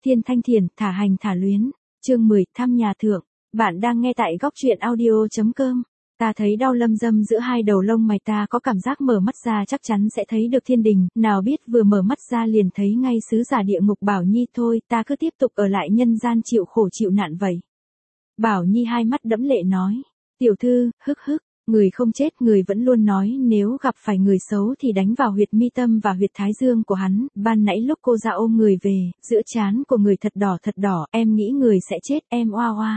Thiên Thanh Thiền, thả hành thả luyến. Chương 10, thăm nhà thượng. Bạn đang nghe tại góc truyện audio.com. Ta thấy đau lâm dâm giữa hai đầu lông mày, ta có cảm giác mở mắt ra chắc chắn sẽ thấy được thiên đình, nào biết vừa mở mắt ra liền thấy ngay sứ giả địa ngục. Bảo Nhi thôi, ta cứ tiếp tục ở lại nhân gian chịu khổ chịu nạn vậy. Bảo Nhi hai mắt đẫm lệ nói. Tiểu thư, hức hức. Người không chết, người vẫn luôn nói nếu gặp phải người xấu thì đánh vào huyệt mi tâm và huyệt thái dương của hắn. Ban nãy lúc cô ra ôm người về, giữa trán của người thật đỏ, em nghĩ người sẽ chết, em oa oa.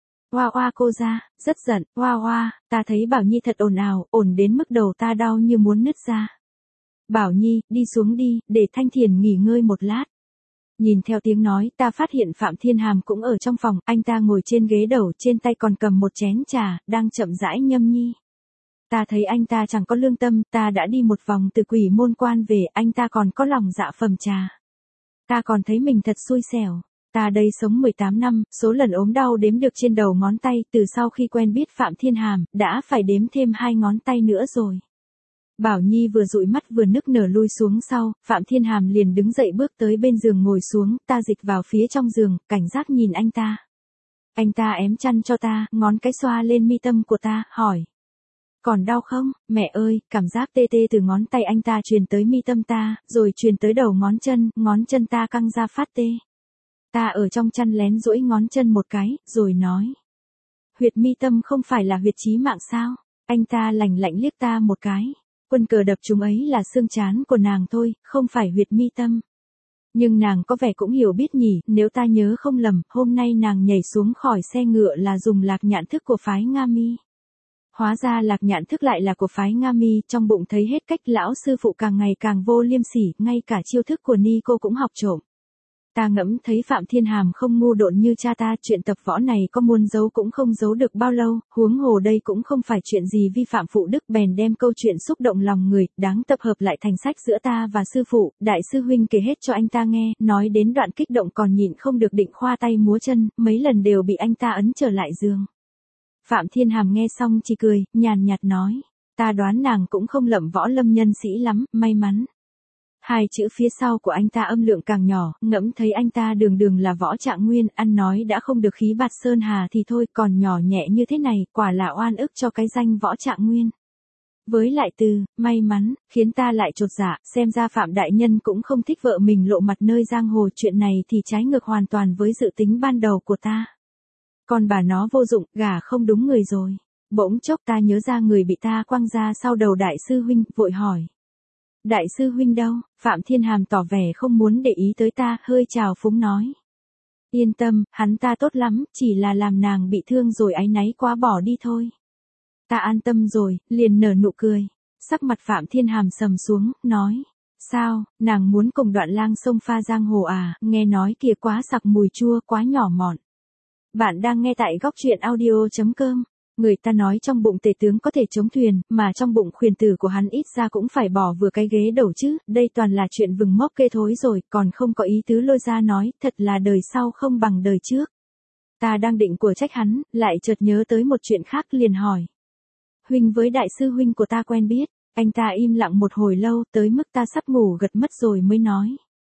Oa oa cô ra, rất giận, oa oa, ta thấy Bảo Nhi thật ồn ào, ồn đến mức đầu ta đau như muốn nứt ra. Bảo Nhi, đi xuống đi, để Thanh Thiền nghỉ ngơi một lát. Nhìn theo tiếng nói, ta phát hiện Phạm Thiên Hàm cũng ở trong phòng, anh ta ngồi trên ghế đầu, trên tay còn cầm một chén trà, đang chậm rãi nhâm nhi. Ta thấy anh ta chẳng có lương tâm, ta đã đi một vòng từ Quỷ Môn Quan về, anh ta còn có lòng dạ phẩm trà. Ta còn thấy mình thật xui xẻo. Ta đây sống 18 năm, số lần ốm đau đếm được trên đầu ngón tay, từ sau khi quen biết Phạm Thiên Hàm, đã phải đếm thêm 2 ngón tay nữa rồi. Bảo Nhi vừa dụi mắt vừa nức nở lui xuống sau, Phạm Thiên Hàm liền đứng dậy bước tới bên giường ngồi xuống, ta dịch vào phía trong giường, cảnh giác nhìn anh ta. Anh ta ém chăn cho ta, ngón cái xoa lên mi tâm của ta, hỏi. Còn đau không? Mẹ ơi, cảm giác tê tê từ ngón tay anh ta truyền tới mi tâm ta, rồi truyền tới đầu ngón chân ta căng ra phát tê. Ta ở trong chăn lén duỗi ngón chân một cái, rồi nói. Huyệt mi tâm không phải là huyệt chí mạng sao? Anh ta lạnh lạnh liếc ta một cái. Quân cờ đập chúng ấy là xương trán của nàng thôi, không phải huyệt mi tâm. Nhưng nàng có vẻ cũng hiểu biết nhỉ, nếu ta nhớ không lầm, hôm nay nàng nhảy xuống khỏi xe ngựa là dùng lạc nhạn thức của phái Nga Mi. Hóa ra lạc nhạn thức lại là của phái Nga Mi, trong bụng thấy hết cách lão sư phụ càng ngày càng vô liêm sỉ, ngay cả chiêu thức của Ni cô cũng học trộm. Ta ngẫm thấy Phạm Thiên Hàm không ngu độn như cha ta, chuyện tập võ này có muốn giấu cũng không giấu được bao lâu, huống hồ đây cũng không phải chuyện gì vi phạm phụ đức, bèn đem câu chuyện xúc động lòng người, đáng tập hợp lại thành sách giữa ta và sư phụ. Đại sư huynh kể hết cho anh ta nghe, nói đến đoạn kích động còn nhịn không được định khoa tay múa chân, mấy lần đều bị anh ta ấn trở lại giường. Phạm Thiên Hàm nghe xong chỉ cười, nhàn nhạt nói, ta đoán nàng cũng không lậm võ lâm nhân sĩ lắm, may mắn. Hai chữ phía sau của anh ta âm lượng càng nhỏ, ngẫm thấy anh ta đường là Võ Trạng Nguyên, ăn nói đã không được khí bạt sơn hà thì thôi, còn nhỏ nhẹ như thế này, quả là oan ức cho cái danh Võ Trạng Nguyên. Với lại từ, may mắn, khiến ta lại chột dạ, xem ra Phạm Đại Nhân cũng không thích vợ mình lộ mặt nơi giang hồ, chuyện này thì trái ngược hoàn toàn với dự tính ban đầu của ta. Còn bà nó vô dụng, gả không đúng người rồi. Bỗng chốc ta nhớ ra người bị ta quăng ra sau đầu đại sư huynh, vội hỏi. Đại sư huynh đâu? Phạm Thiên Hàm tỏ vẻ không muốn để ý tới ta, hơi trào phúng nói. Yên tâm, hắn ta tốt lắm, chỉ là làm nàng bị thương rồi áy náy quá bỏ đi thôi. Ta an tâm rồi, liền nở nụ cười. Sắc mặt Phạm Thiên Hàm sầm xuống, nói. Sao, nàng muốn cùng Đoạn Lang xông pha giang hồ à, nghe nói kìa quá sặc mùi chua, quá nhỏ mọn. Bạn đang nghe tại góc truyện audio.com. Người ta nói trong bụng tể tướng có thể chống thuyền, mà trong bụng khuyển tử của hắn ít ra cũng phải bỏ vừa cái ghế đầu chứ, đây toàn là chuyện vừng mốc kê thối rồi, còn không có ý tứ lôi ra nói, thật là đời sau không bằng đời trước. Ta đang định của trách hắn, lại chợt nhớ tới một chuyện khác liền hỏi. Huynh với đại sư huynh của ta quen biết, anh ta im lặng một hồi lâu, tới mức ta sắp ngủ gật mất rồi mới nói.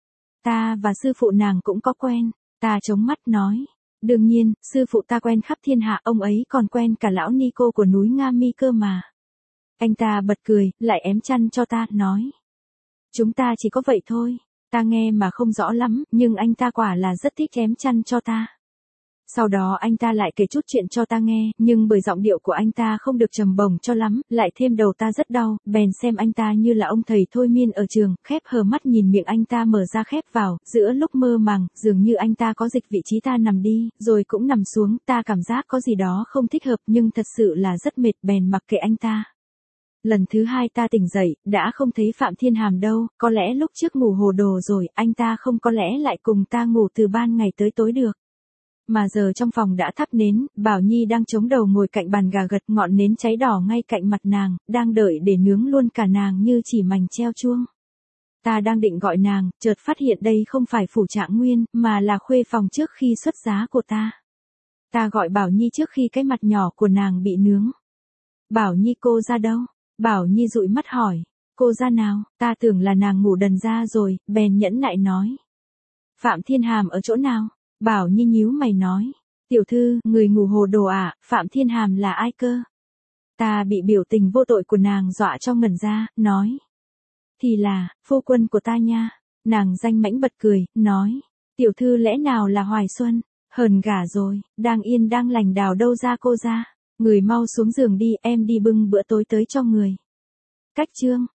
Ta và sư phụ nàng cũng có quen, ta chống mắt nói. Đương nhiên, sư phụ ta quen khắp thiên hạ, ông ấy còn quen cả lão ni cô của núi Nga Mi cơ mà. Anh ta bật cười, lại ém chăn cho ta, nói. Chúng ta chỉ có vậy thôi, ta nghe mà không rõ lắm, nhưng anh ta quả là rất thích ém chăn cho ta. Sau đó anh ta lại kể chút chuyện cho ta nghe, nhưng bởi giọng điệu của anh ta không được trầm bổng cho lắm, lại thêm đầu ta rất đau, bèn xem anh ta như là ông thầy thôi miên ở trường, khép hờ mắt nhìn miệng anh ta mở ra khép vào, giữa lúc mơ màng, dường như anh ta có dịch vị trí ta nằm đi, rồi cũng nằm xuống, ta cảm giác có gì đó không thích hợp nhưng thật sự là rất mệt, bèn mặc kệ anh ta. Lần thứ hai ta tỉnh dậy, đã không thấy Phạm Thiên Hàm đâu, có lẽ lúc trước ngủ hồ đồ rồi, anh ta không có lẽ lại cùng ta ngủ từ ban ngày tới tối được. Mà giờ trong phòng đã thắp nến, Bảo Nhi đang chống đầu ngồi cạnh bàn gà gật, ngọn nến cháy đỏ ngay cạnh mặt nàng, đang đợi để nướng luôn cả nàng như chỉ mành treo chuông. Ta đang định gọi nàng, chợt phát hiện đây không phải Phủ Trạng Nguyên, mà là khuê phòng trước khi xuất giá của ta. Ta gọi Bảo Nhi trước khi cái mặt nhỏ của nàng bị nướng. Bảo Nhi cô ra đâu? Bảo Nhi dụi mắt hỏi. Cô ra nào? Ta tưởng là nàng ngủ đần ra rồi, bèn nhẫn nại nói. Phạm Thiên Hàm ở chỗ nào? Bảo Nhi nhíu mày nói. Tiểu thư, người ngủ hồ đồ à, Phạm Thiên Hàm là ai cơ? Ta bị biểu tình vô tội của nàng dọa cho ngẩn ra, nói. Thì là, phu quân của ta nha. Nàng danh mãnh bật cười, nói. Tiểu thư lẽ nào là Hoài Xuân? Hờn gả rồi, đang yên đang lành đào đâu ra cô ra. Người mau xuống giường đi, em đi bưng bữa tối tới cho người. Cách chương.